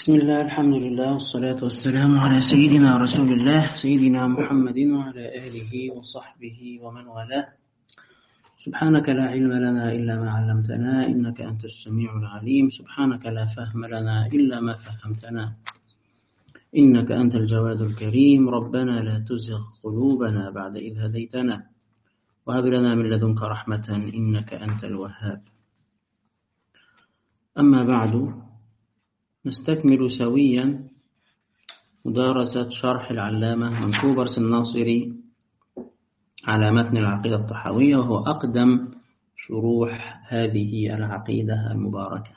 بسم الله الحمد لله والصلاة والسلام على سيدنا رسول الله سيدنا محمد وعلى آله وصحبه ومن والاه. سبحانك لا علم لنا إلا ما علمتنا إنك أنت السميع العليم. سبحانك لا فهم لنا إلا ما فهمتنا إنك أنت الجواد الكريم. ربنا لا تزغ قلوبنا بعد إذ هديتنا وهب لنا من لدنك رحمة إنك أنت الوهاب. أما بعد، نستكمل سويا مدارسة شرح العلامة منصور الناصري على متن العقيدة الطحاوية، وهو أقدم شروح هذه العقيدة المباركة.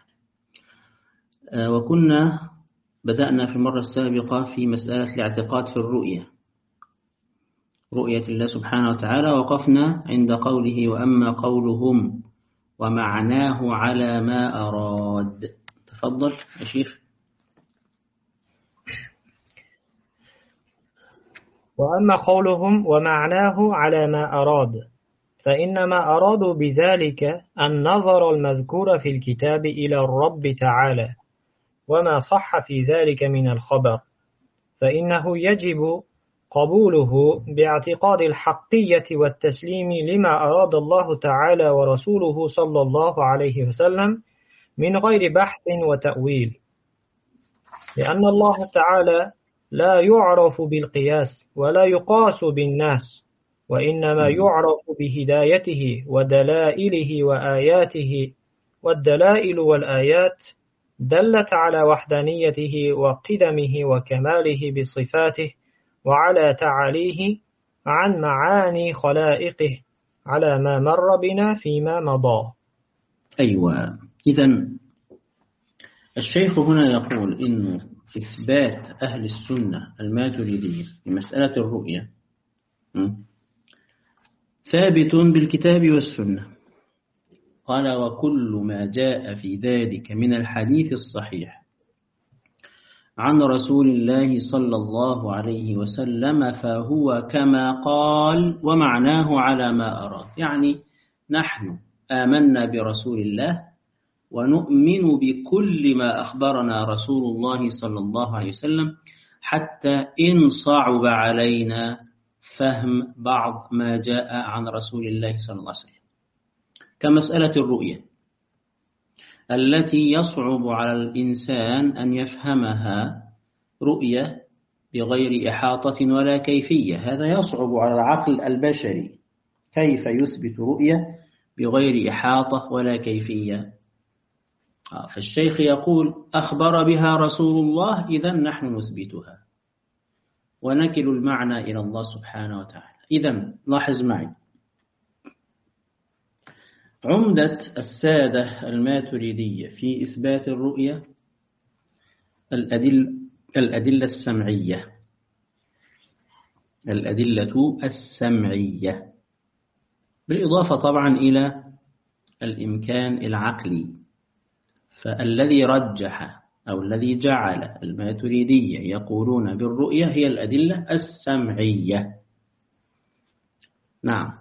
وكنا بدأنا في المرة السابقة في مسألة الاعتقاد في الرؤية، رؤية الله سبحانه وتعالى. وقفنا عند قوله: وأما قولهم ومعناه على ما أراد. تفضل يا شيخ. وأما قولهم ومعناه على ما أراد، فإنما أرادوا بذلك النظر المذكور في الكتاب إلى الرب تعالى وما صح في ذلك من الخبر، فإنه يجب قبوله باعتقاد الحقية والتسليم لما أراد الله تعالى ورسوله صلى الله عليه وسلم من غير بحث وتأويل، لأن الله تعالى لا يعرف بالقياس ولا يقاس بالناس، وإنما يعرف بهدايته ودلائله وآياته، والدلائل والآيات دلت على وحدانيته وقدمه وكماله بصفاته وعلى تعاليه عن معاني خلائقه على ما مر بنا فيما مضى. أيوة، إذن الشيخ هنا يقول إنه إثبات أهل السنة الماتريدية لمسألة الرؤية ثابت بالكتاب والسنة. قال: وكل ما جاء في ذلك من الحديث الصحيح عن رسول الله صلى الله عليه وسلم فهو كما قال ومعناه على ما أراد. يعني نحن آمنا برسول الله ونؤمن بكل ما أخبرنا رسول الله صلى الله عليه وسلم، حتى إن صعب علينا فهم بعض ما جاء عن رسول الله صلى الله عليه وسلم، كمسألة الرؤية التي يصعب على الإنسان أن يفهمها رؤية بغير إحاطة ولا كيفية. هذا يصعب على العقل البشري، كيف يثبت رؤية بغير إحاطة ولا كيفية؟ فالشيخ يقول: أخبر بها رسول الله، إذن نحن نثبتها ونكل المعنى إلى الله سبحانه وتعالى. إذن لاحظ معي، عمدة السادة الماتريدية في إثبات الرؤية الأدلة السمعية، الأدلة السمعية، بالإضافة طبعا إلى الإمكان العقلي. فالذي رجح أو الذي جعل الماتريدية يقولون بالرؤية هي الأدلة السمعية. نعم.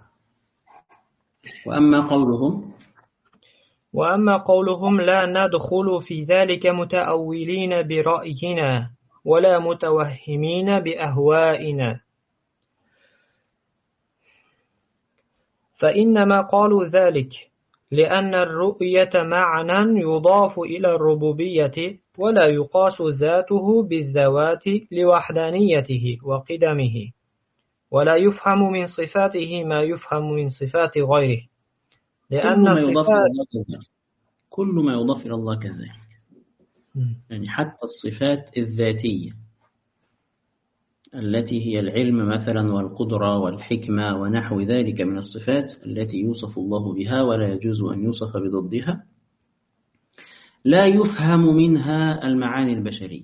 وأما قولهم لا ندخل في ذلك متأولين برأينا ولا متوهمين بأهوائنا، فإنما قالوا ذلك لأن الرؤية معنى يضاف إلى الربوبية ولا يقاس ذاته بالذوات لوحدانيته وقدمه، ولا يفهم من صفاته ما يفهم من صفات غيره، لأن كل ما يضاف إلى الله كذلك. يعني حتى الصفات الذاتية التي هي العلم مثلا والقدرة والحكمة ونحو ذلك من الصفات التي يوصف الله بها ولا يجوز أن يوصف بضدها، لا يفهم منها المعاني البشرية.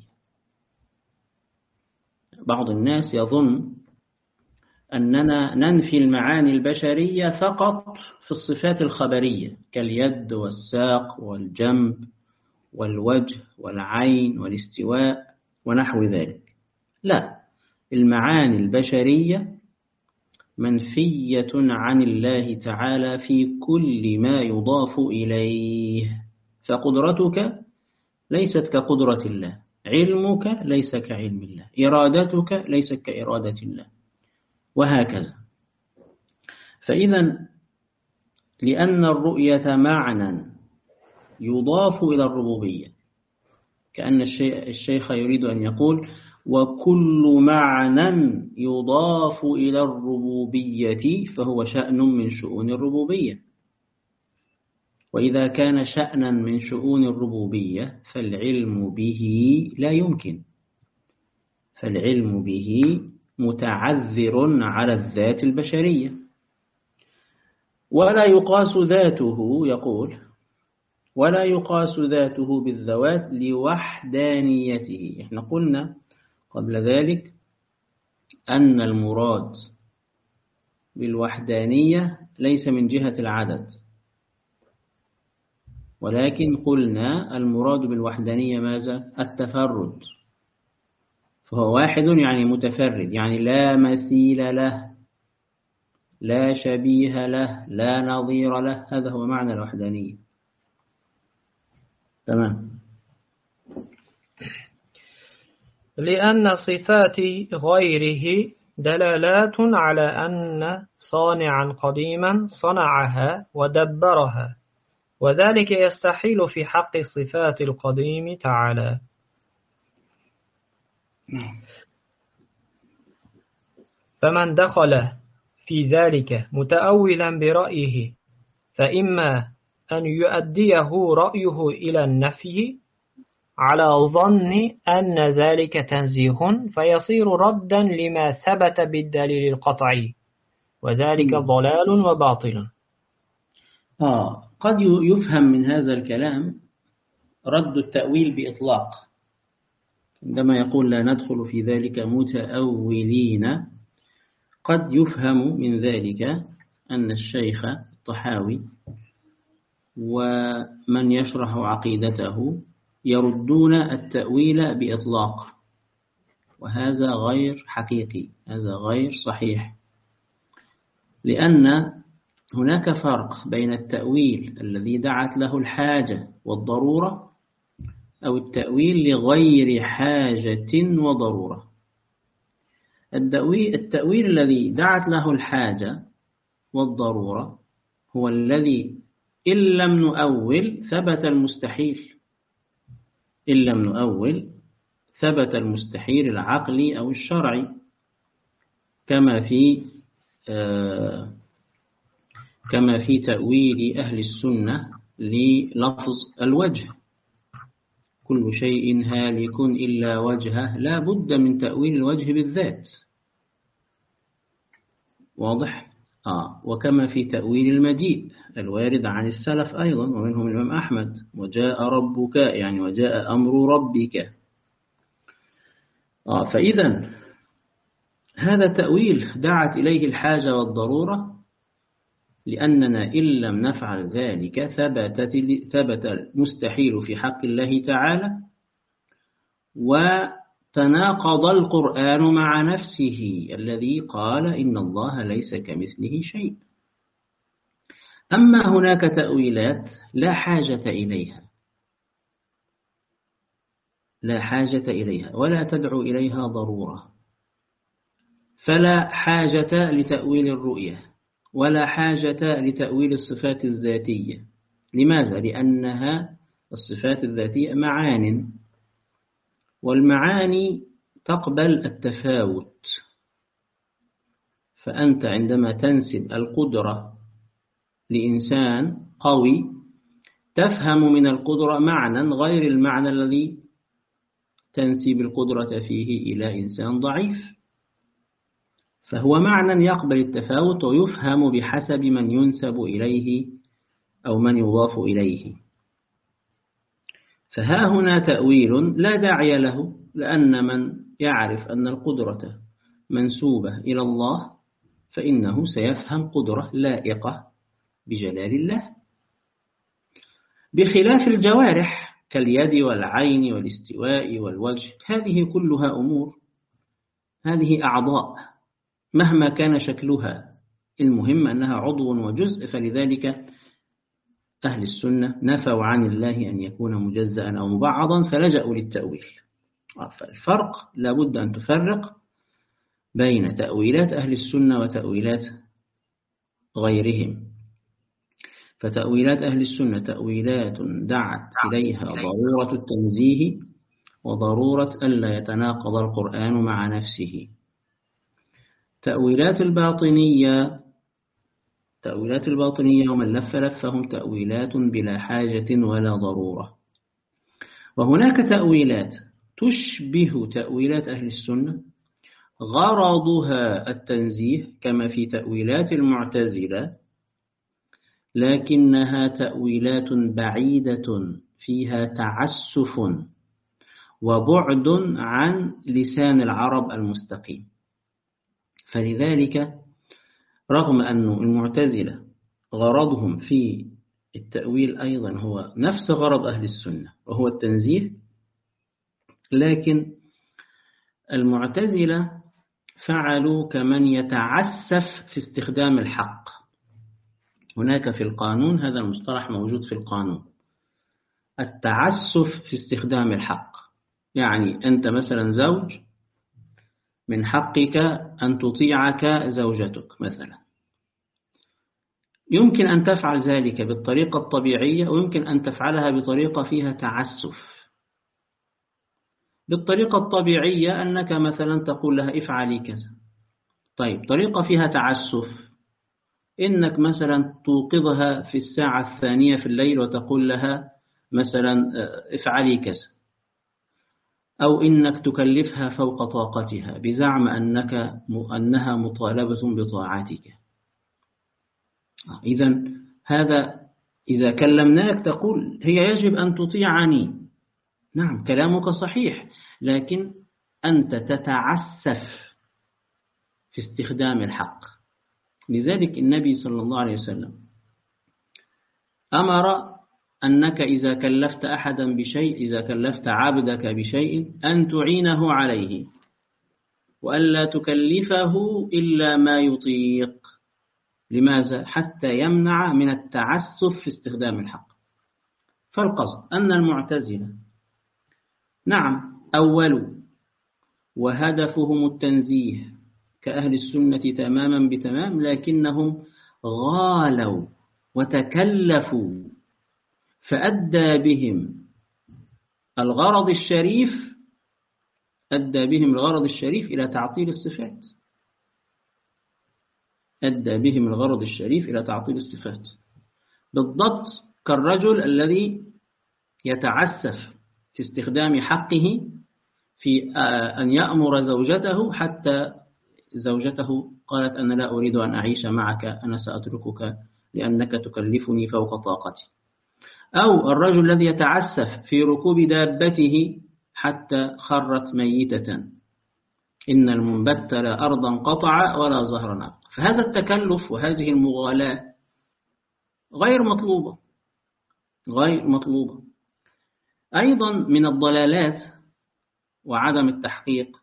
بعض الناس يظن أننا ننفي المعاني البشرية فقط في الصفات الخبرية كاليد والساق والجنب والوجه والعين والاستواء ونحو ذلك. لا، المعاني البشرية منفية عن الله تعالى في كل ما يضاف إليه، فقدرتك ليست كقدرة الله، علمك ليس كعلم الله، إرادتك ليست كإرادة الله، وهكذا. فإذا لأن الرؤية معنى يضاف إلى الربوبية، كأن الشيخ يريد أن يقول وكل معنى يضاف إلى الربوبية فهو شأن من شؤون الربوبية، وإذا كان شأنا من شؤون الربوبية فالعلم به لا يمكن، فالعلم به متعذر على الذات البشرية، ولا يقاس ذاته، يقول ولا يقاس ذاته بالذوات لوحدانيته. احنا قلنا قبل ذلك أن المراد بالوحدانية ليس من جهة العدد، ولكن قلنا المراد بالوحدانية ماذا؟ التفرد، فهو واحد يعني متفرد، يعني لا مثيل له، لا شبيه له، لا نظير له، هذا هو معنى الوحدانية. تمام. لأن صفات غيره دلالات على أن صانعا قديما صنعها ودبرها، وذلك يستحيل في حق صفات القديم تعالى. فمن دخل في ذلك متأولا برأيه فإما أن يؤديه رأيه إلى النفي على ظن أن ذلك تنزيه فيصير ردا لما ثبت بالدليل القطعي، وذلك ضلال وباطل. قد يفهم من هذا الكلام رد التأويل بإطلاق، عندما يقول لا ندخل في ذلك متأولين، قد يفهم من ذلك أن الشيخ الطحاوي ومن يشرح عقيدته يردون التأويل بإطلاق، وهذا غير حقيقي، هذا غير صحيح، لأن هناك فرق بين التأويل الذي دعت له الحاجة والضرورة أو التأويل لغير حاجة وضرورة. التأويل الذي دعت له الحاجة والضرورة هو الذي إن لم نؤول ثبت المستحيل، إن لم نؤول ثبت المستحيل العقلي أو الشرعي، كما في تأويل أهل السنة للفظ الوجه، كل شيء هالك إلا وجهه، لا بد من تأويل الوجه بالذات، واضح؟ وكما في تأويل المجيء الوارد عن السلف أيضا، ومنهم الإمام أحمد، وجاء ربك يعني وجاء أمر ربك. فإذا هذا تأويل دعت إليه الحاجة والضرورة، لأننا إن لم نفعل ذلك ثبت المستحيل في حق الله تعالى، وتناقض القرآن مع نفسه الذي قال إن الله ليس كمثله شيء. أما هناك تأويلات لا حاجة إليها، لا حاجة إليها ولا تدعو إليها ضرورة، فلا حاجة لتأويل الرؤية ولا حاجة لتأويل الصفات الذاتية. لماذا؟ لأنها الصفات الذاتية معان، والمعاني تقبل التفاوت، فأنت عندما تنسب القدرة لإنسان قوي تفهم من القدرة معنى غير المعنى الذي تنسب القدرة فيه إلى إنسان ضعيف، فهو معنى يقبل التفاوت ويفهم بحسب من ينسب إليه أو من يضاف إليه. فها هنا تأويل لا داعي له، لأن من يعرف أن القدرة منسوبة إلى الله فإنه سيفهم قدرة لائقة بجلال الله، بخلاف الجوارح كاليد والعين والاستواء والوجه، هذه كلها أمور، هذه أعضاء مهما كان شكلها، المهم أنها عضو وجزء، فلذلك أهل السنة نفوا عن الله أن يكون مجزأ أو مبعضا فلجأوا للتأويل. فالفرق لابد أن تفرق بين تأويلات أهل السنة وتأويلات غيرهم. فتأويلات أهل السنة تأويلات دعت إليها ضرورة التنزيه وضرورة ألا يتناقض القرآن مع نفسه. تأويلات الباطنية ومن لف لفهم تأويلات بلا حاجة ولا ضرورة. وهناك تأويلات تشبه تأويلات أهل السنة غرضها التنزيه كما في تأويلات المعتزلة، لكنها تأويلات بعيدة فيها تعسف وبعد عن لسان العرب المستقيم. فلذلك رغم أن المعتزلة غرضهم في التأويل أيضا هو نفس غرض أهل السنة وهو التنزيه، لكن المعتزلة فعلوا كمن يتعسف في استخدام الحق. هناك في القانون هذا المصطلح موجود في القانون، التعسف في استخدام الحق. يعني أنت مثلا زوج، من حقك أن تطيعك زوجتك مثلا، يمكن أن تفعل ذلك بالطريقة الطبيعية ويمكن أن تفعلها بطريقة فيها تعسف. بالطريقة الطبيعية أنك مثلا تقول لها افعلي كذا. طيب طريقة فيها تعسف إنك مثلا توقظها في الساعة الثانية في الليل وتقول لها مثلا افعلي كذا، أو إنك تكلفها فوق طاقتها بزعم أنها مطالبة بطاعتك. هذا إذا كلمناك تقول هي يجب أن تطيعني. نعم كلامك صحيح، لكن أنت تتعسف في استخدام الحق. لذلك النبي صلى الله عليه وسلم أمر أنك إذا كلفت أحدا بشيء، إذا كلفت عبدك بشيء أن تعينه عليه وألا تكلفه إلا ما يطيق. لماذا؟ حتى يمنع من التعسف في استخدام الحق. فالقصد أن المعتزلة نعم أولوا وهدفهم التنزيه كأهل السنة تماما بتمام، لكنهم غالوا وتكلفوا فأدى بهم الغرض الشريف إلى تعطيل الصفات. بالضبط كالرجل الذي يتعسف في استخدام حقه في أن يأمر زوجته حتى زوجته قالت أنا لا أريد أن أعيش معك، أنا سأتركك لأنك تكلفني فوق طاقتي. أو الرجل الذي يتعسف في ركوب دابته حتى خرت ميتة، إن المنبت لا أرضا قطع ولا ظهرا أبقى. فهذا التكلف وهذه المغالاة غير مطلوبة. أيضا من الضلالات وعدم التحقيق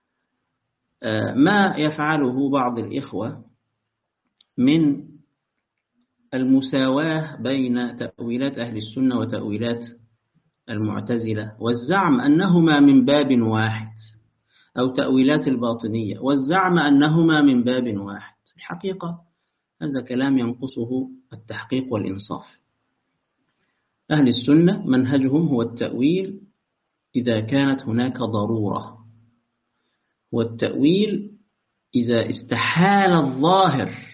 ما يفعله بعض الإخوة من المساواة بين تأويلات أهل السنة وتأويلات المعتزلة، والزعم أنهما من باب واحد، أو تأويلات الباطنية والزعم أنهما من باب واحد. الحقيقة هذا كلام ينقصه التحقيق والإنصاف. أهل السنة منهجهم هو التأويل إذا كانت هناك ضرورة، والتأويل إذا استحال الظاهر.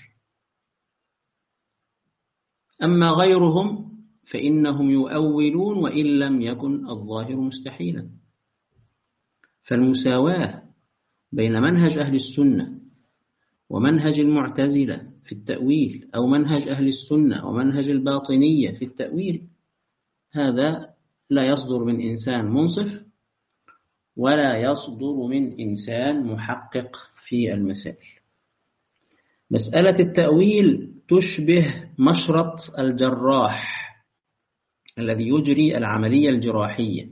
أما غيرهم فإنهم يؤولون وإن لم يكن الظاهر مستحيلا. فالمساواة بين منهج أهل السنة ومنهج المعتزلة في التأويل، أو منهج أهل السنة ومنهج الباطنية في التأويل، هذا لا يصدر من إنسان منصف ولا يصدر من إنسان محقق في المسائل. مسألة التأويل تشبه مشرط الجراح الذي يجري العملية الجراحية،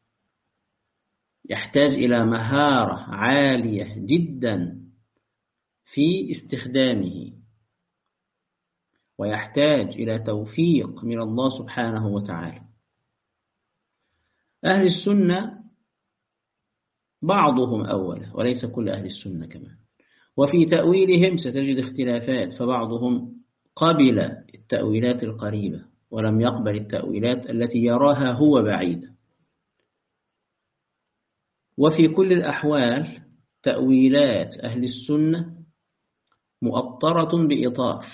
يحتاج إلى مهارة عالية جدا في استخدامه، ويحتاج إلى توفيق من الله سبحانه وتعالى. أهل السنة بعضهم أوله وليس كل أهل السنة كمان. وفي تأويلهم ستجد اختلافات، فبعضهم قبل التأويلات القريبة ولم يقبل التأويلات التي يراها هو بعيدة. وفي كل الأحوال تأويلات أهل السنة مؤطرة بإطار،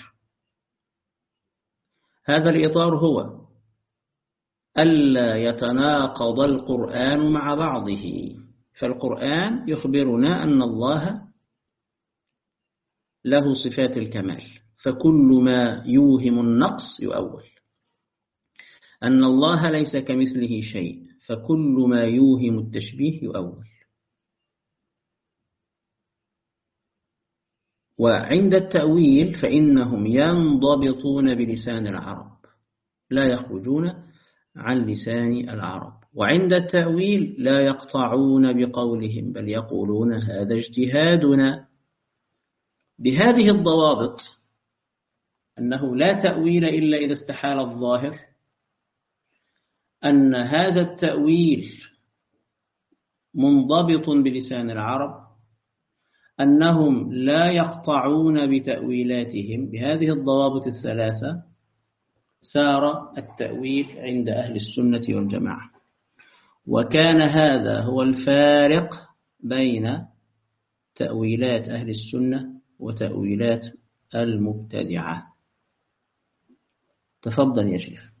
هذا الإطار هو ألا يتناقض القرآن مع بعضه، فالقرآن يخبرنا أن الله له صفات الكمال، فكل ما يوهم النقص يؤول. أن الله ليس كمثله شيء، فكل ما يوهم التشبيه يؤول. وعند التأويل فإنهم ينضبطون بلسان العرب، لا يخرجون عن لسان العرب. وعند التأويل لا يقطعون بقولهم، بل يقولون هذا اجتهادنا. بهذه الضوابط، أنه لا تأويل إلا إذا استحال الظاهر، أن هذا التأويل منضبط بلسان العرب، أنهم لا يقطعون بتأويلاتهم. بهذه الضوابط الثلاثة سار التأويل عند أهل السنة والجماعة، وكان هذا هو الفارق بين تأويلات أهل السنة وتأويلات المبتدعة. تفضل يا شيخ.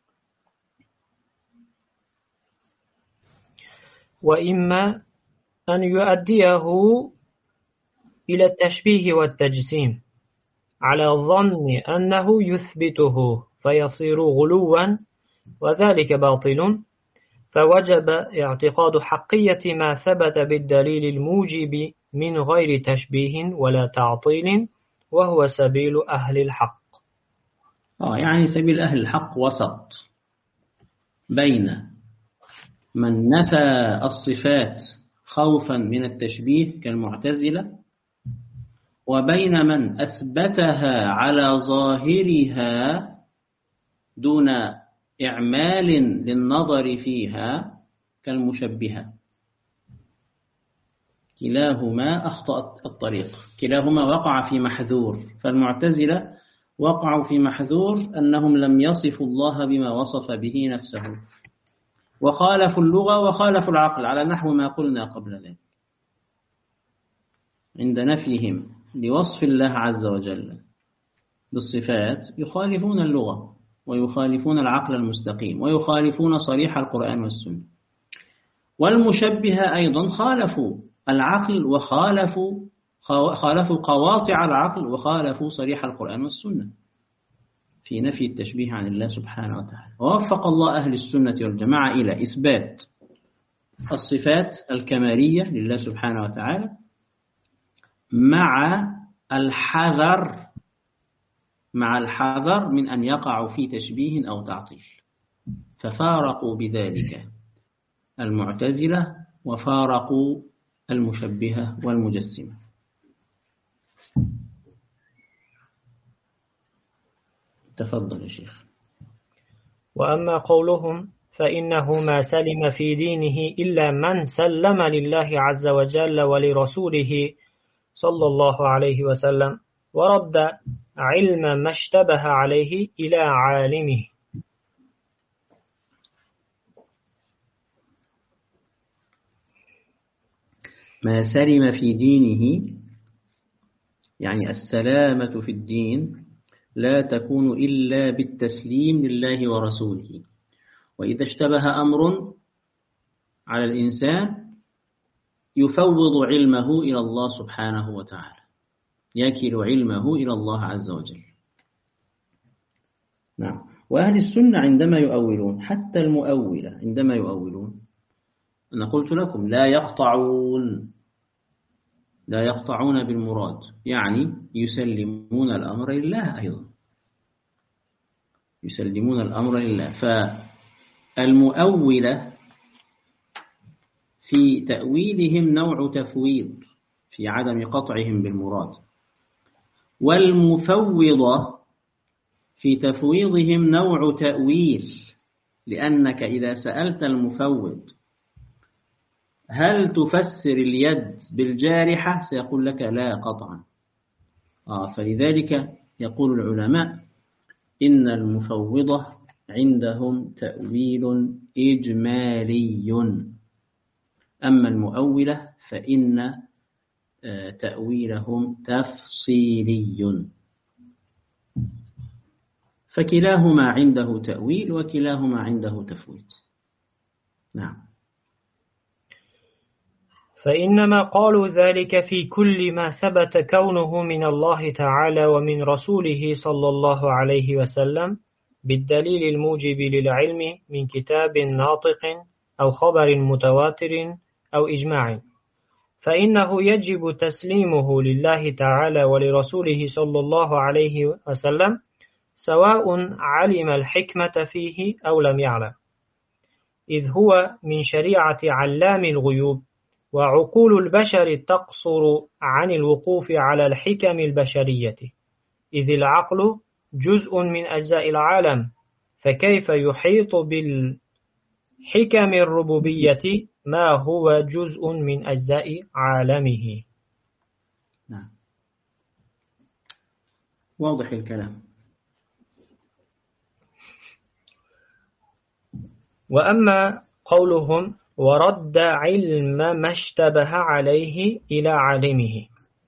وإما أن يؤديه إلى التشبيه والتجسيم على ظن أنه يثبته فيصير غلوا، وذلك باطل، فوجب اعتقاد حقية ما ثبت بالدليل الموجب من غير تشبيه ولا تعطيل، وهو سبيل أهل الحق. يعني سبيل أهل الحق وسط بين من نفى الصفات خوفا من التشبيه كالمعتزلة، وبين من أثبتها على ظاهرها دون إعمال للنظر فيها كالمشبهة. كلاهما أخطأ الطريق، كلاهما وقع في محذور. فالمعتزلة وقعوا في محذور أنهم لم يصفوا الله بما وصف به نفسه، وخالفوا اللغة وخالفوا العقل على نحو ما قلنا قبل ذلك. عند نفيهم لوصف الله عز وجل بالصفات يخالفون اللغة ويخالفون العقل المستقيم ويخالفون صريح القرآن والسنة. والمشبهة أيضا خالفوا العقل وخالفوا قواطع العقل وخالفوا صريح القرآن والسنة في نفي التشبيه عن الله سبحانه وتعالى. ووفق الله أهل السنة والجماعة إلى إثبات الصفات الكمالية لله سبحانه وتعالى مع الحذر من أن يقعوا في تشبيه أو تعطيل، ففارقوا بذلك المعتزلة وفارقوا المشبهة والمجسمة. تفضل يا شيخ. وأما قولهم فإنه ما سلم في دينه إلا من سلم لله عز وجل ولرسوله صلى الله عليه وسلم، ورد علم ما اشتبه عليه إلى عالمه. ما سلم في دينه يعني السلامة في الدين لا تكون إلا بالتسليم لله ورسوله. وإذا اشتبه أمر على الإنسان يفوض علمه إلى الله سبحانه وتعالى، يكل علمه إلى الله عز وجل. نعم. وأهل السنة عندما يؤولون، حتى المؤولة عندما يؤولون، أنا قلت لكم لا يقطعون بالمراد، يعني يسلمون الأمر لله أيضا، يسلمون الأمر لله. فالمؤولة في تأويلهم نوع تفويض في عدم قطعهم بالمراد، والمفوضة في تفويضهم نوع تأويل، لأنك إذا سألت المفوض هل تفسر اليد بالجارحة؟ سيقول لك لا قطعا. فلذلك يقول العلماء إن المفوضة عندهم تأويل إجمالي، أما المؤولة فإن تأويلهم تفصيلي، فكلاهما عنده تأويل وكلاهما عنده تفويض. نعم. فإنما قالوا ذلك في كل ما ثبت كونه من الله تعالى ومن رسوله صلى الله عليه وسلم بالدليل الموجب للعلم من كتاب ناطق أو خبر متواتر أو إجماع، فإنه يجب تسليمه لله تعالى ولرسوله صلى الله عليه وسلم سواء علم الحكمة فيه أو لم يعلم، إذ هو من شريعة علام الغيوب، وعقول البشر تقصر عن الوقوف على الحكم البشرية، إذ العقل جزء من أجزاء العالم، فكيف يحيط بالحكم الربوبية ما هو جزء من أجزاء عالمه؟ نعم، واضح الكلام. وأما قولهم ورد علم ما اشتبه عليه إلى عالمه،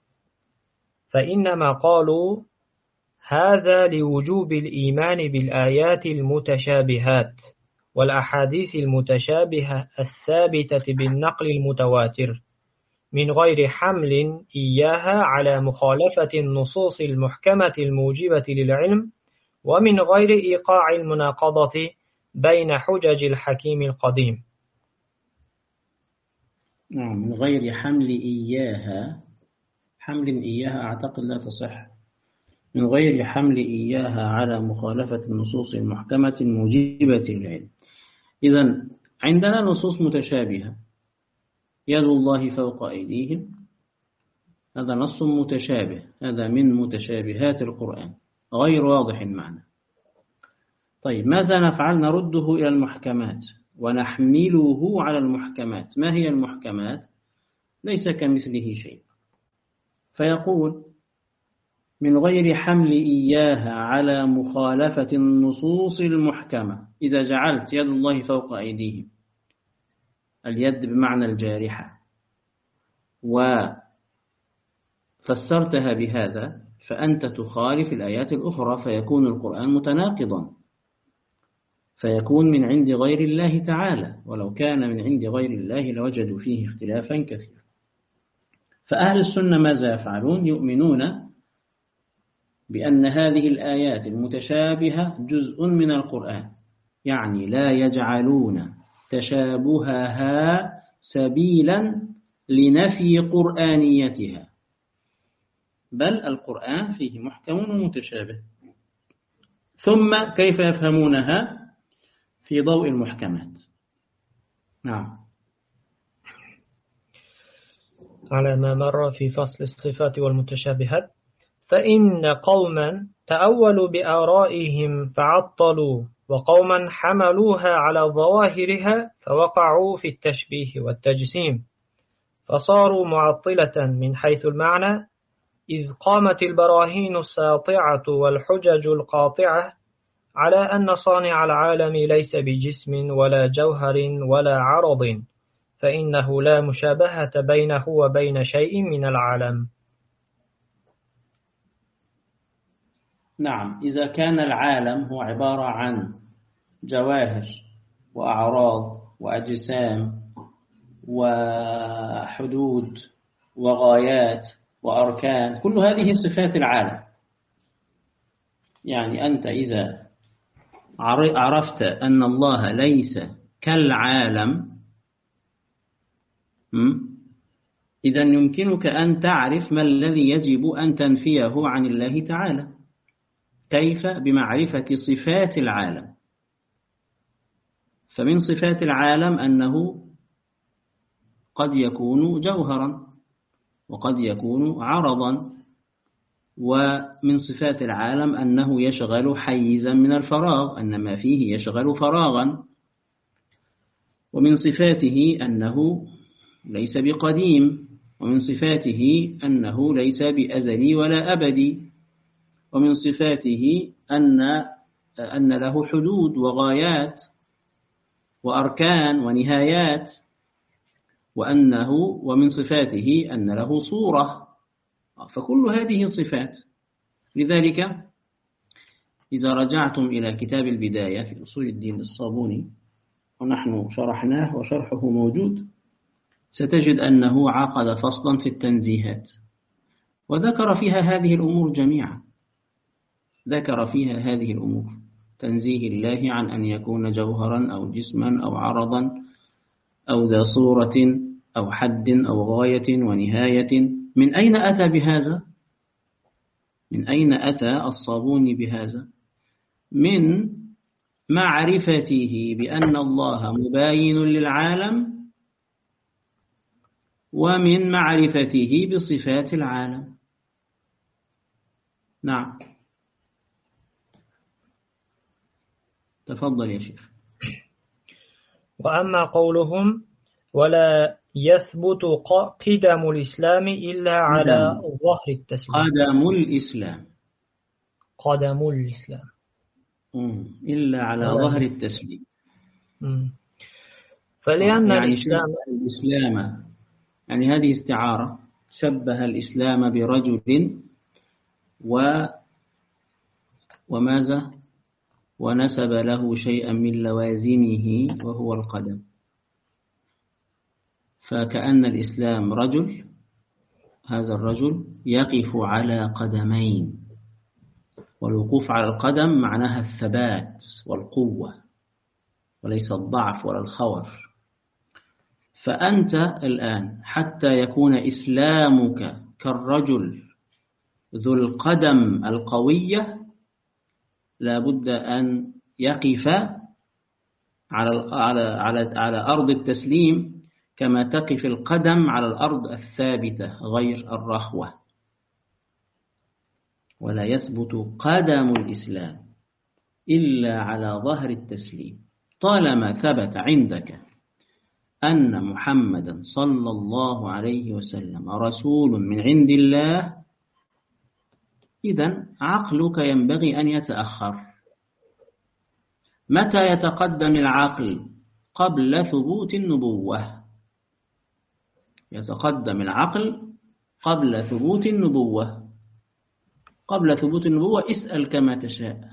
فإنما قالوا هذا لوجوب الإيمان بالآيات المتشابهات والأحاديث المتشابهة الثابتة بالنقل المتواتر من غير حمل إياها على مخالفة النصوص المحكمة الموجبة للعلم، ومن غير إيقاع المناقضة بين حجج الحكيم القديم. نعم، من غير حمل إياها. حمل إياها أعتقد لا تصح. من غير حمل إياها على مخالفة النصوص المحكمة الموجبة للعلم. إذن عندنا نصوص متشابهة، يد الله فوق أيديهم، هذا نص متشابه، هذا من متشابهات القرآن غير واضح المعنى. طيب، ماذا نفعل؟ نرده إلى المحكمات ونحمله على المحكمات. ما هي المحكمات؟ ليس كمثله شيء، فيقول من غير حمل إياها على مخالفة النصوص المحكمة. إذا جعلت يد الله فوق أيديهم، اليد بمعنى الجارحة، وفسرتها بهذا، فأنت تخالف الآيات الأخرى، فيكون القرآن متناقضا، فيكون من عند غير الله تعالى، ولو كان من عند غير الله لوجدوا فيه اختلافا كثيرا. فأهل السنة ماذا يفعلون؟ يؤمنون بأن هذه الآيات المتشابهة جزء من القرآن، يعني لا يجعلون تشابهها سبيلا لنفي قرآنيتها، بل القرآن فيه محكم ومتشابه. ثم كيف يفهمونها؟ في ضوء المحكمات. نعم. على ما مر في فصل الصفات والمتشابهات، فإن قوما تأولوا بآرائهم فعطلوا، وقوما حملوها على ظواهرها فوقعوا في التشبيه والتجسيم، فصاروا معطلة من حيث المعنى، إذ قامت البراهين الساطعة والحجج القاطعة على أن صانع العالم ليس بجسم ولا جوهر ولا عرض، فإنه لا مشابهة بينه وبين شيء من العالم. نعم، إذا كان العالم هو عبارة عن جواهر وأعراض وأجسام وحدود وغايات وأركان، كل هذه صفات العالم. يعني أنت إذا عرفت أن الله ليس كالعالم، إذن يمكنك أن تعرف ما الذي يجب أن تنفيه عن الله تعالى. كيف؟ بمعرفة صفات العالم. فمن صفات العالم أنه قد يكون جوهرا وقد يكون عرضا، ومن صفات العالم أنه يشغل حيزا من الفراغ، أن ما فيه يشغل فراغا، ومن صفاته أنه ليس بقديم، ومن صفاته أنه ليس بأزلي ولا أبدي، ومن صفاته أن له حدود وغايات وأركان ونهايات، ومن صفاته أن له صورة. فكل هذه صفات. لذلك إذا رجعتم إلى كتاب البداية في أصول الدين للصابوني، ونحن شرحناه وشرحه موجود، ستجد أنه عقد فصلا في التنزيهات وذكر فيها هذه الأمور جميعا. ذكر فيها هذه الأمور: تنزيه الله عن أن يكون جوهرا أو جسما أو عرضا أو ذا صورة أو حد أو غاية ونهاية. من أين أتى بهذا؟ من أين أتى الصابوني بهذا؟ من معرفته بأن الله مباين للعالم، ومن معرفته بصفات العالم. نعم، تفضل يا شيخ. وأما قولهم ولا يثبت قدم الإسلام إلا على ظهر التسليم. قدم الإسلام إلا على ظهر التسليم. فلأن يعني الإسلام يعني هذه استعارة، شبه الإسلام برجل وماذا؟ ونسب له شيئا من لوازمه وهو القدم. فكأن الإسلام رجل، هذا الرجل يقف على قدمين، والوقوف على القدم معناها الثبات والقوة وليس الضعف ولا الخور. فأنت الآن حتى يكون إسلامك كالرجل ذو القدم القوية لا بد أن يقف على أرض التسليم كما تقف القدم على الأرض الثابتة غير الرخوة. ولا يثبت قدم الإسلام إلا على ظهر التسليم. طالما ثبت عندك أن محمدا صلى الله عليه وسلم رسول من عند الله، إذن عقلك ينبغي أن يتأخر. متى يتقدم العقل؟ قبل ثبوت النبوة. يتقدم العقل قبل ثبوت النبوة. قبل ثبوت النبوة اسأل كما تشاء: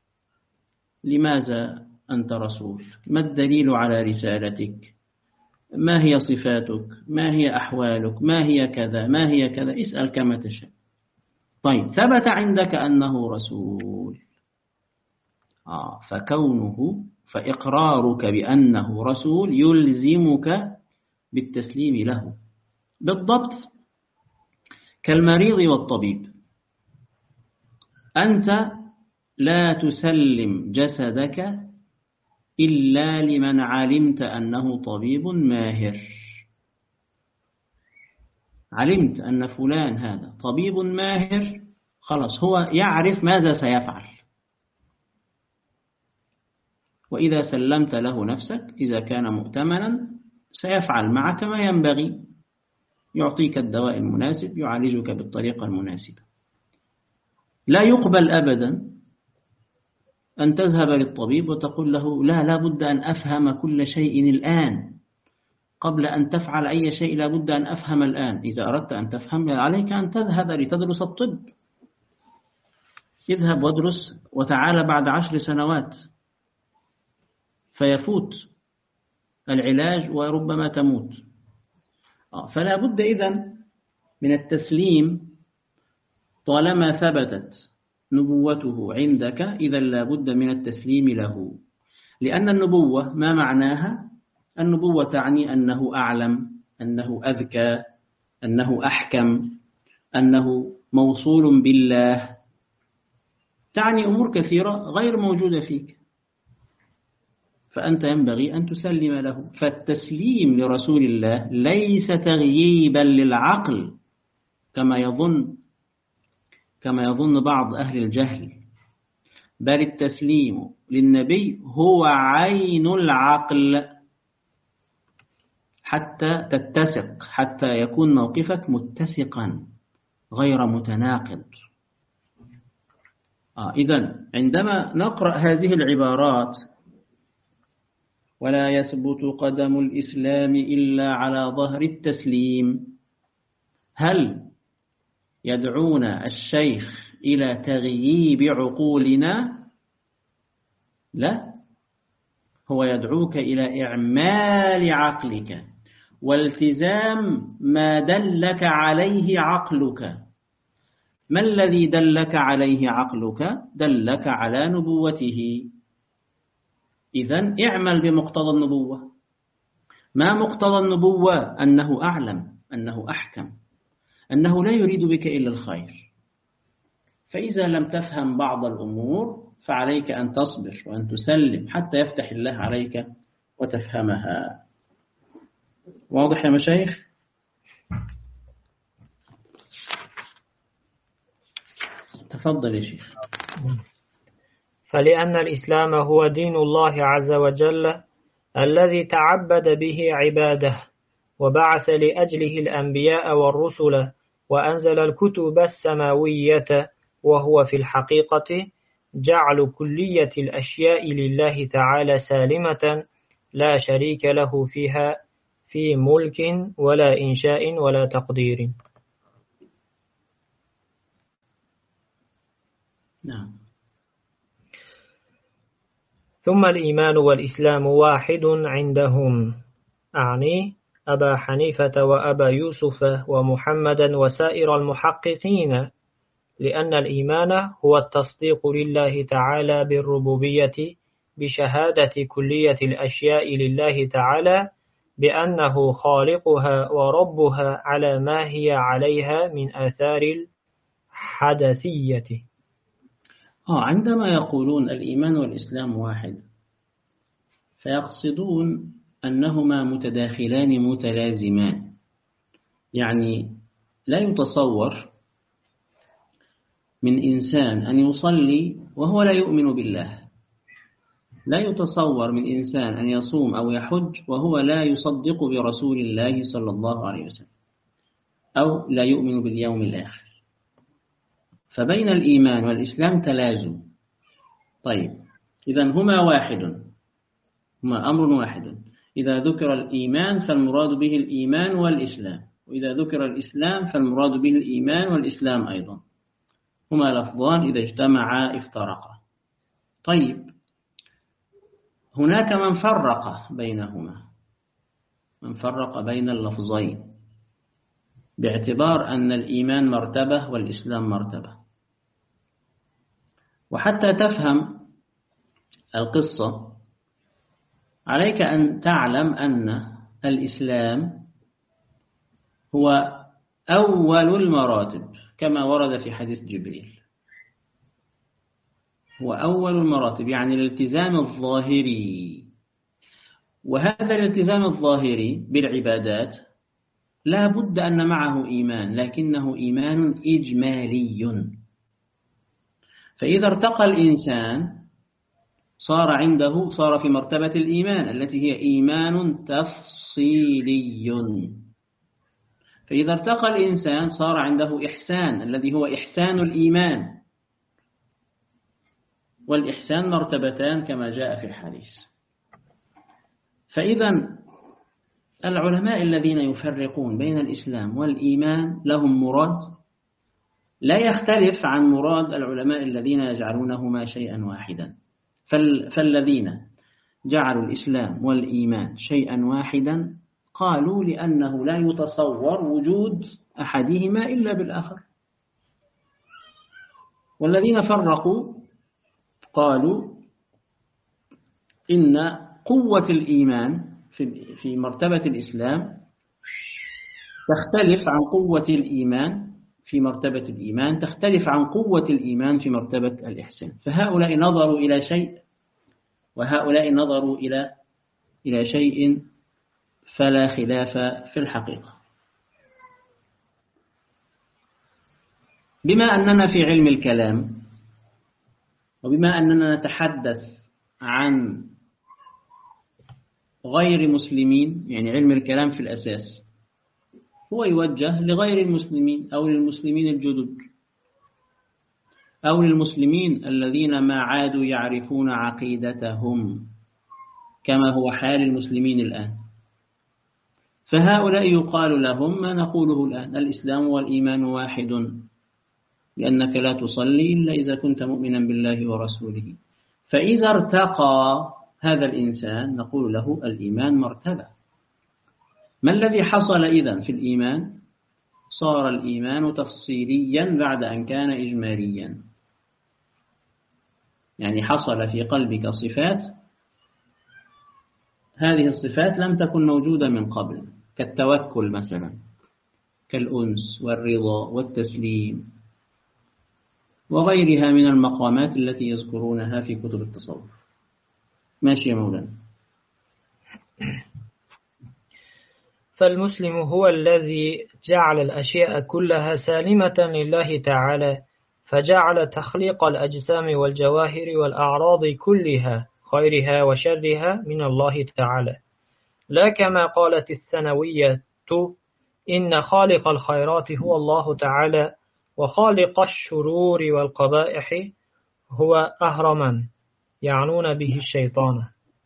لماذا أنت رسول؟ ما الدليل على رسالتك؟ ما هي صفاتك؟ ما هي أحوالك؟ ما هي كذا؟ ما هي كذا؟ اسأل كما تشاء. طيب، ثبت عندك أنه رسول، فإقرارك بأنه رسول يلزمك بالتسليم له، بالضبط كالمريض والطبيب. أنت لا تسلم جسدك إلا لمن علمت أنه طبيب ماهر. علمت أن فلان هذا طبيب ماهر، خلاص هو يعرف ماذا سيفعل. وإذا سلمت له نفسك إذا كان مؤتمنا سيفعل معك ما ينبغي، يعطيك الدواء المناسب، يعالجك بالطريقة المناسبة. لا يقبل أبدا أن تذهب للطبيب وتقول له لا بد أن أفهم كل شيء الآن، قبل أن تفعل أي شيء لا بد أن أفهم الآن. إذا أردت أن تفهم عليك أن تذهب لتدرس الطب. اذهب وادرس وتعال بعد 10 سنوات، فيفوت العلاج وربما تموت. فلا بد إذن من التسليم. طالما ثبتت نبوته عندك إذا لا بد من التسليم له، لأن النبوة ما معناها؟ النبوة تعني أنه أعلم، أنه أذكى، أنه أحكم، أنه موصول بالله، تعني أمور كثيرة غير موجودة فيك، فأنت ينبغي أن تسلم له. فالتسليم لرسول الله ليس تغييبا للعقل كما يظن بعض أهل الجهل، بل التسليم للنبي هو عين العقل. حتى تتسق، حتى يكون موقفك متسقا غير متناقض. إذن عندما نقرأ هذه العبارات: ولا يثبت قدم الإسلام إلا على ظهر التسليم، هل يدعونا الشيخ إلى تغييب عقولنا؟ لا، هو يدعوك إلى إعمال عقلك والتزام ما دلك عليه عقلك. ما الذي دلك عليه عقلك؟ دلك على نبوته. إذن اعمل بمقتضى النبوة. ما مقتضى النبوة؟ أنه أعلم، أنه أحكم، أنه لا يريد بك إلا الخير. فإذا لم تفهم بعض الأمور فعليك أن تصبر وأن تسلم حتى يفتح الله عليك وتفهمها. واضح يا مشايخ؟ تفضل يا شيخ. فلأن الإسلام هو دين الله عز وجل الذي تعبد به عباده، وبعث لأجله الأنبياء والرسل، وأنزل الكتب السماوية، وهو في الحقيقة جعل كلية الأشياء لله تعالى سالمة لا شريك له فيها في ملك ولا إنشاء ولا تقدير. نعم. ثم الإيمان والإسلام واحد عندهم، أعني أبا حنيفة وأبا يوسف ومحمدا وسائر المحققين، لأن الإيمان هو التصديق لله تعالى بالربوبية بشهادة كلية الأشياء لله تعالى بأنه خالقها وربها على ما هي عليها من آثار الحدثية. عندما يقولون الإيمان والإسلام واحد فيقصدون أنهما متداخلان متلازمان. يعني لا يتصور من إنسان أن يصلي وهو لا يؤمن بالله، لا يتصور من إنسان أن يصوم أو يحج وهو لا يصدق برسول الله صلى الله عليه وسلم أو لا يؤمن باليوم الآخر. فبين الإيمان والإسلام تلازم. طيب، إذن هما واحد، هما أمر واحد. إذا ذكر الإيمان فالمراد به الإيمان والإسلام، وإذا ذكر الإسلام فالمراد به الإيمان والإسلام أيضا. هما لفظان إذا اجتمعا افترقا. طيب، هناك من فرق بينهما، من فرق بين اللفظين باعتبار أن الإيمان مرتبة والإسلام مرتبة. وحتى تفهم القصة عليك أن تعلم أن الإسلام هو أول المراتب كما ورد في حديث جبريل. هو أول المراتب، يعني الالتزام الظاهري. وهذا الالتزام الظاهري بالعبادات لا بد أن معه إيمان، لكنه إيمان إجمالي. فإذا ارتقى الإنسان صار في مرتبة الإيمان التي هي إيمان تفصيلي. فإذا ارتقى الإنسان صار عنده إحسان الذي هو إحسان الإيمان، والإحسان مرتبتان كما جاء في الحديث. فإذا العلماء الذين يفرقون بين الإسلام والإيمان لهم مراد لا يختلف عن مراد العلماء الذين يجعلونهما شيئا واحدا. فالذين جعلوا الإسلام والإيمان شيئا واحدا قالوا لأنه لا يتصور وجود أحدهما إلا بالآخر. والذين فرقوا قالوا إن قوة الإيمان في مرتبة الإسلام تختلف عن قوة الإيمان في مرتبة الإيمان، تختلف عن قوة الإيمان في مرتبة الإحسان. فهؤلاء نظروا إلى شيء وهؤلاء نظروا إلى شيء، فلا خلاف في الحقيقة. بما أننا في علم الكلام وبما أننا نتحدث عن غير مسلمين، يعني علم الكلام في الأساس هو يوجه لغير المسلمين أو للمسلمين الجدد أو للمسلمين الذين ما عادوا يعرفون عقيدتهم كما هو حال المسلمين الآن. فهؤلاء يقال لهم ما نقوله الآن: الإسلام والإيمان واحد، لأنك لا تصلي إلا إذا كنت مؤمنا بالله ورسوله. فإذا ارتقى هذا الإنسان نقول له الإيمان مرتبة. ما الذي حصل إذن في الإيمان؟ صار الإيمان تفصيليا بعد أن كان إجماليا، يعني حصل في قلبك صفات، هذه الصفات لم تكن موجودة من قبل، كالتوكل مثلا، كالأنس والرضا والتسليم وغيرها من المقامات التي يذكرونها في كتب التصوف. ماشي يا مولانا. فالمسلم هو الذي جعل الأشياء كلها سالمة لله تعالى، فجعل تخليق الأجسام والجواهر والأعراض كلها خيرها وشرها من الله تعالى، لا كما قالت الثانوية إن خالق الخيرات هو الله تعالى وخالق الشرور والقبائح هو أهرمن، يعنون به الشيطان.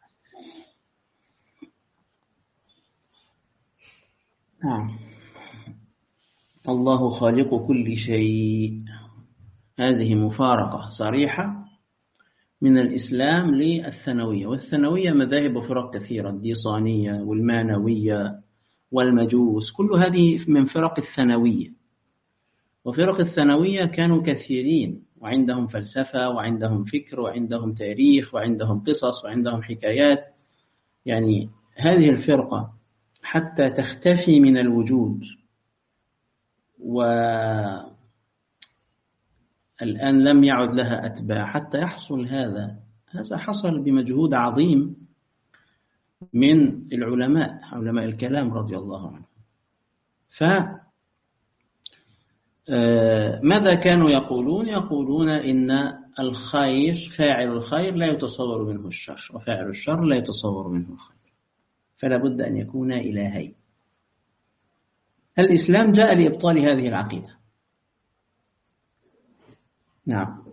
الله خالق كل شيء، هذه مفارقة صريحة من الإسلام للثانوية. والثانوية مذاهب وفرق كثيرة، الديصانية والمانوية والمجوس، كل هذه من فرق الثانوية. وفرق الثانوية كانوا كثيرين، وعندهم فلسفة وعندهم فكر وعندهم تاريخ وعندهم قصص وعندهم حكايات. يعني هذه الفرقة حتى تختفي من الوجود، والآن لم يعد لها أتباع، حتى يحصل هذا حصل بمجهود عظيم من العلماء، علماء الكلام رضي الله عنهم. ماذا كانوا يقولون؟ يقولون إن الخير، فاعل الخير لا يتصور منه الشر، وفاعل الشر لا يتصور منه الخير، فلا بد أن يكون إلهين. الإسلام جاء لإبطال هذه العقيدة. نعم.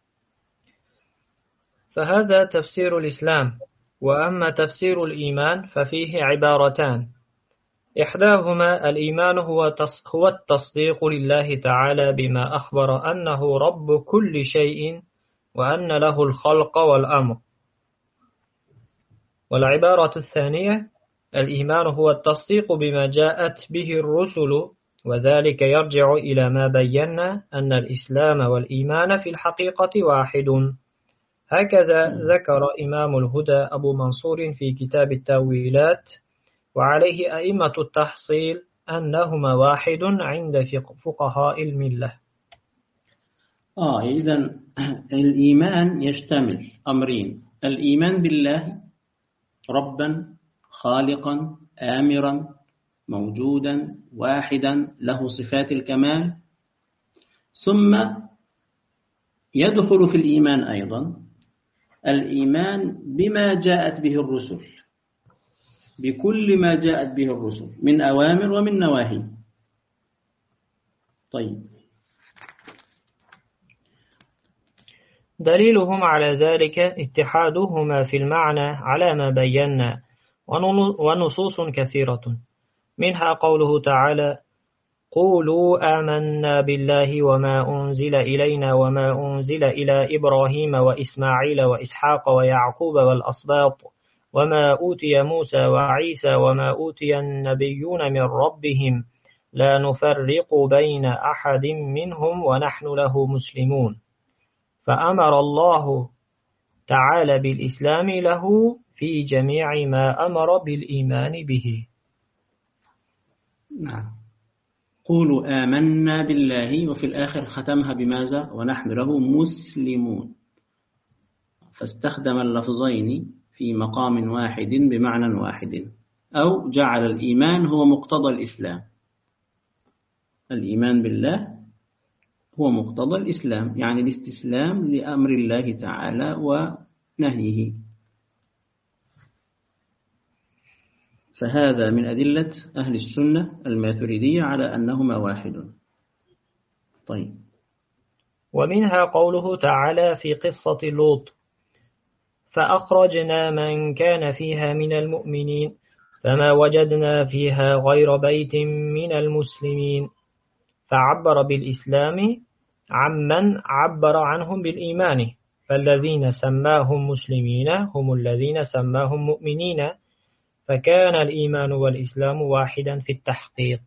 فهذا تفسير الإسلام. وأما تفسير الإيمان ففيه عبارتان، إحداهما الإيمان هو التصديق لله تعالى بما أخبر أنه رب كل شيء وأن له الخلق والأمر. والعبارة الثانية الإيمان هو التصديق بما جاءت به الرسل، وذلك يرجع إلى ما بينا أن الإسلام والإيمان في الحقيقة واحد. هكذا ذكر إمام الهدى أبو منصور في كتاب التاويلات، وعليه أئمة التحصيل أنهما واحد عند فقهاء الملة. إذن الإيمان يشتمل أمرين: الإيمان بالله ربا خالقا آمرا موجودا واحدا له صفات الكمال، ثم يدخل في الإيمان أيضا الإيمان بما جاءت به الرسل، بكل ما جاءت به الرسل من أوامر ومن نواهي. طيب، دليلهم على ذلك اتحادهما في المعنى على ما بينا، ونصوص كثيرة، منها قوله تعالى: قولوا آمنا بالله وما أنزل إلينا وما أنزل إلى إبراهيم وإسماعيل وإسحاق ويعقوب والأسباط وما أوتي موسى وعيسى وما أوتي النبيون من ربهم لا نفرق بين أحد منهم ونحن له مسلمون. فأمر الله تعالى بالإسلام له في جميع ما أمر بالإيمان به. نعم. قولوا آمنا بالله، وفي الآخر ختمها بماذا؟ ونحن له مسلمون، فاستخدم اللفظين في مقام واحد بمعنى واحد، أو جعل الإيمان هو مقتضى الإسلام. الإيمان بالله هو مقتضى الإسلام، يعني الاستسلام لأمر الله تعالى ونهيه. فهذا من أدلة أهل السنة الماتريدية على أنهما واحد. طيب. ومنها قوله تعالى في قصة لوط: فأخرجنا من كان فيها من المؤمنين فما وجدنا فيها غير بيت من المسلمين، فعبر بالإسلام عمن عبر عنهم بالإيمان، فالذين سماهم مسلمين هم الذين سماهم مؤمنين، فكان الإيمان والإسلام واحدا في التحقيق.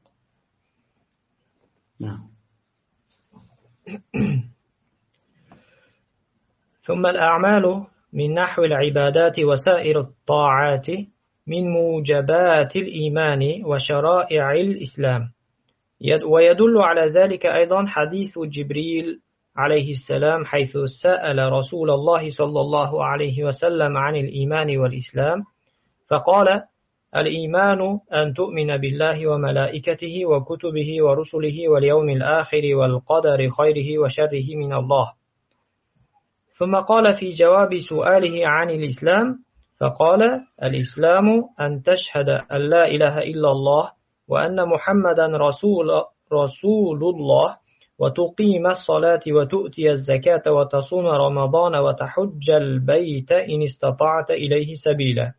ثم الأعمال من نحو العبادات وسائر الطاعات من موجبات الإيمان وشرائع الإسلام. ويدل على ذلك أيضا حديث جبريل عليه السلام حيث سأل رسول الله صلى الله عليه وسلم عن الإيمان والإسلام، فقال: الإيمان أن تؤمن بالله وملائكته وكتبه ورسله واليوم الآخر والقدر خيره وشره من الله. ثم قال في جواب سؤاله عن الإسلام، فقال: الإسلام أن تشهد أن لا إله إلا الله وأن محمدا رسول الله، وتقيم الصلاة وتؤتي الزكاة وتصوم رمضان وتحج البيت إن استطعت إليه سبيلا.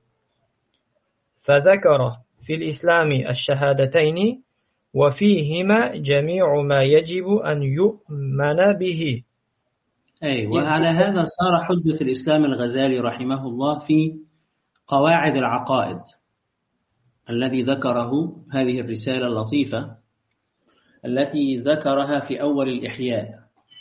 فذكر في الإسلام الشهادتين وفيهما جميع ما يجب أن يؤمن به. وعلى هذا صار حجة الإسلام الغزالي رحمه الله في قواعد العقائد الذي ذكره هذه الرسالة اللطيفة التي ذكرها في أول الإحياء.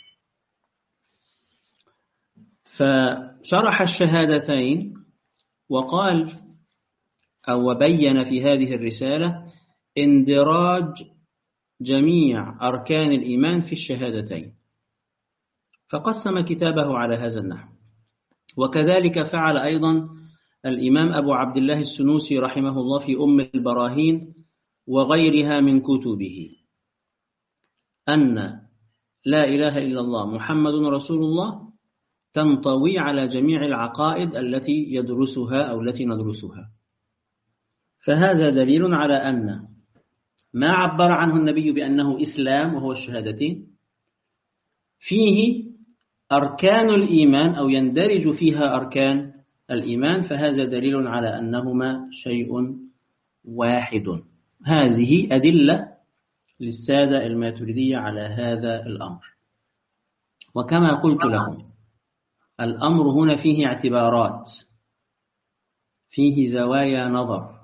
فشرح الشهادتين وقال أو وبين في هذه الرسالة اندراج جميع أركان الإيمان في الشهادتين، فقسم كتابه على هذا النحو. وكذلك فعل أيضا الإمام أبو عبد الله السنوسي رحمه الله في أم البراهين وغيرها من كتبه، أن لا إله إلا الله محمد رسول الله تنطوي على جميع العقائد التي يدرسها أو التي ندرسها. فهذا دليل على أن ما عبر عنه النبي بأنه إسلام وهو الشهادتين فيه أركان الإيمان أو يندرج فيها أركان الإيمان، فهذا دليل على أنهما شيء واحد. هذه أدلة للسادة الماتريدية على هذا الأمر. وكما قلت لكم الأمر هنا فيه اعتبارات، فيه زوايا نظر.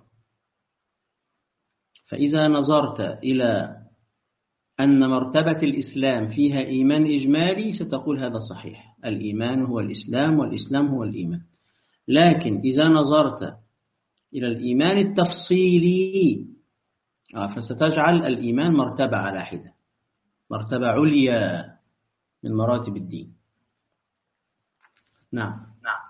فإذا نظرت إلى أن مرتبة الإسلام فيها إيمان إجمالي ستقول هذا صحيح، الإيمان هو الإسلام والإسلام هو الإيمان. لكن إذا نظرت إلى الإيمان التفصيلي فستجعل الإيمان مرتبة على حدة، مرتبة عليا من مراتب الدين. نعم.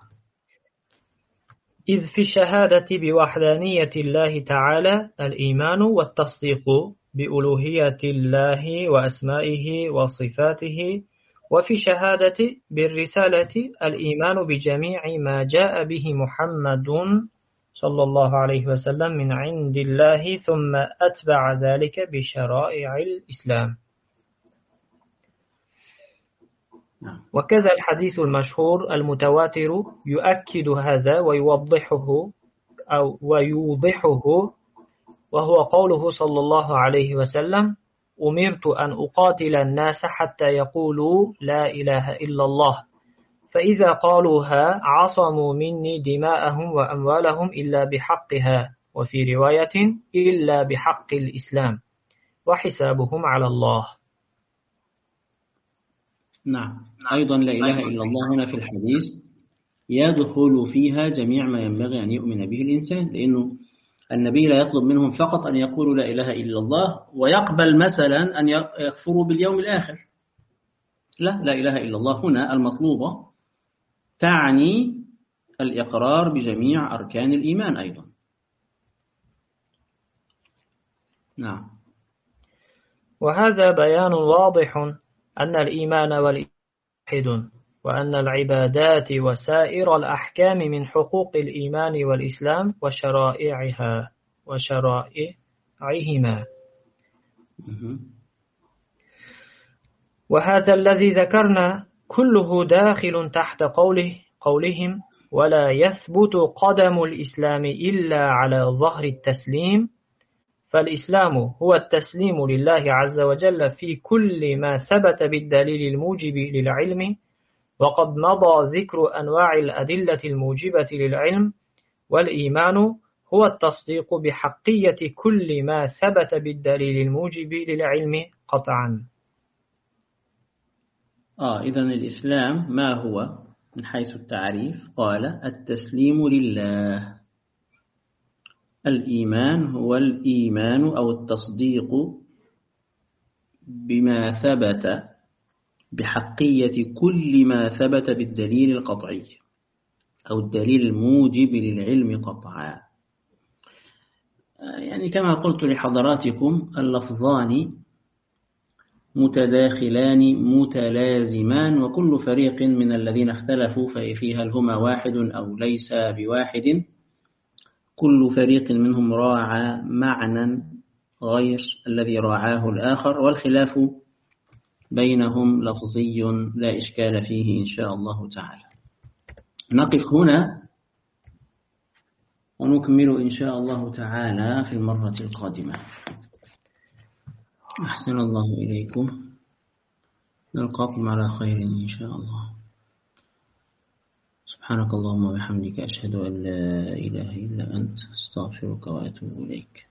إذ في الشهادة بوحدانية الله تعالى الإيمان والتصديق بألوهية الله وأسمائه وصفاته، وفي الشهادة بالرسالة الإيمان بجميع ما جاء به محمد صلى الله عليه وسلم من عند الله، ثم أتبع ذلك بشرائع الإسلام. وكذا الحديث المشهور المتواتر يؤكد هذا ويوضحه، وهو قوله صلى الله عليه وسلم: أمرت أن أقاتل الناس حتى يقولوا لا إله إلا الله، فإذا قالوها عصموا مني دماءهم وأموالهم إلا بحقها، وفي رواية إلا بحق الإسلام، وحسابهم على الله. نعم. أيضا لا إله إلا الله هنا في الحديث يدخل فيها جميع ما ينبغي أن يؤمن به الإنسان، لأنه النبي لا يطلب منهم فقط أن يقولوا لا إله إلا الله ويقبل مثلا أن يكفروا باليوم الآخر. لا إله إلا الله هنا المطلوبة تعني الإقرار بجميع أركان الإيمان أيضا. نعم. وهذا بيان واضح أن الإيمان والإحد، وأن العبادات وسائر الأحكام من حقوق الإيمان والإسلام وشرائعها، وشرائعهما. وهذا الذي ذكرنا كله داخل تحت قولهم ولا يثبت قدم الإسلام إلا على ظهر التسليم، فالإسلام هو التسليم لله عز وجل في كل ما ثبت بالدليل الموجب للعلم، وقد مضى ذكر أنواع الأدلة الموجبة للعلم، والإيمان هو التصديق بحقية كل ما ثبت بالدليل الموجب للعلم قطعا. إذن الإسلام ما هو من حيث التعريف؟ قال التسليم لله. الإيمان هو الإيمان أو التصديق بما ثبت بحقية كل ما ثبت بالدليل القطعي أو الدليل الموجب للعلم قطعا. يعني كما قلت لحضراتكم اللفظان متداخلان متلازمان، وكل فريق من الذين اختلفوا فيها هل هما واحد أو ليس بواحد، كل فريق منهم راعى معنى غير الذي راعاه الآخر، والخلاف بينهم لفظي لا إشكال فيه إن شاء الله تعالى. نقف هنا ونكمل إن شاء الله تعالى في المرة القادمة. أحسن الله إليكم، نلقاكم على خير إن شاء الله. سبحانك اللهم وبحمدك أشهد أن لا إله إلا أنت، أستغفرك وأتوب إليك.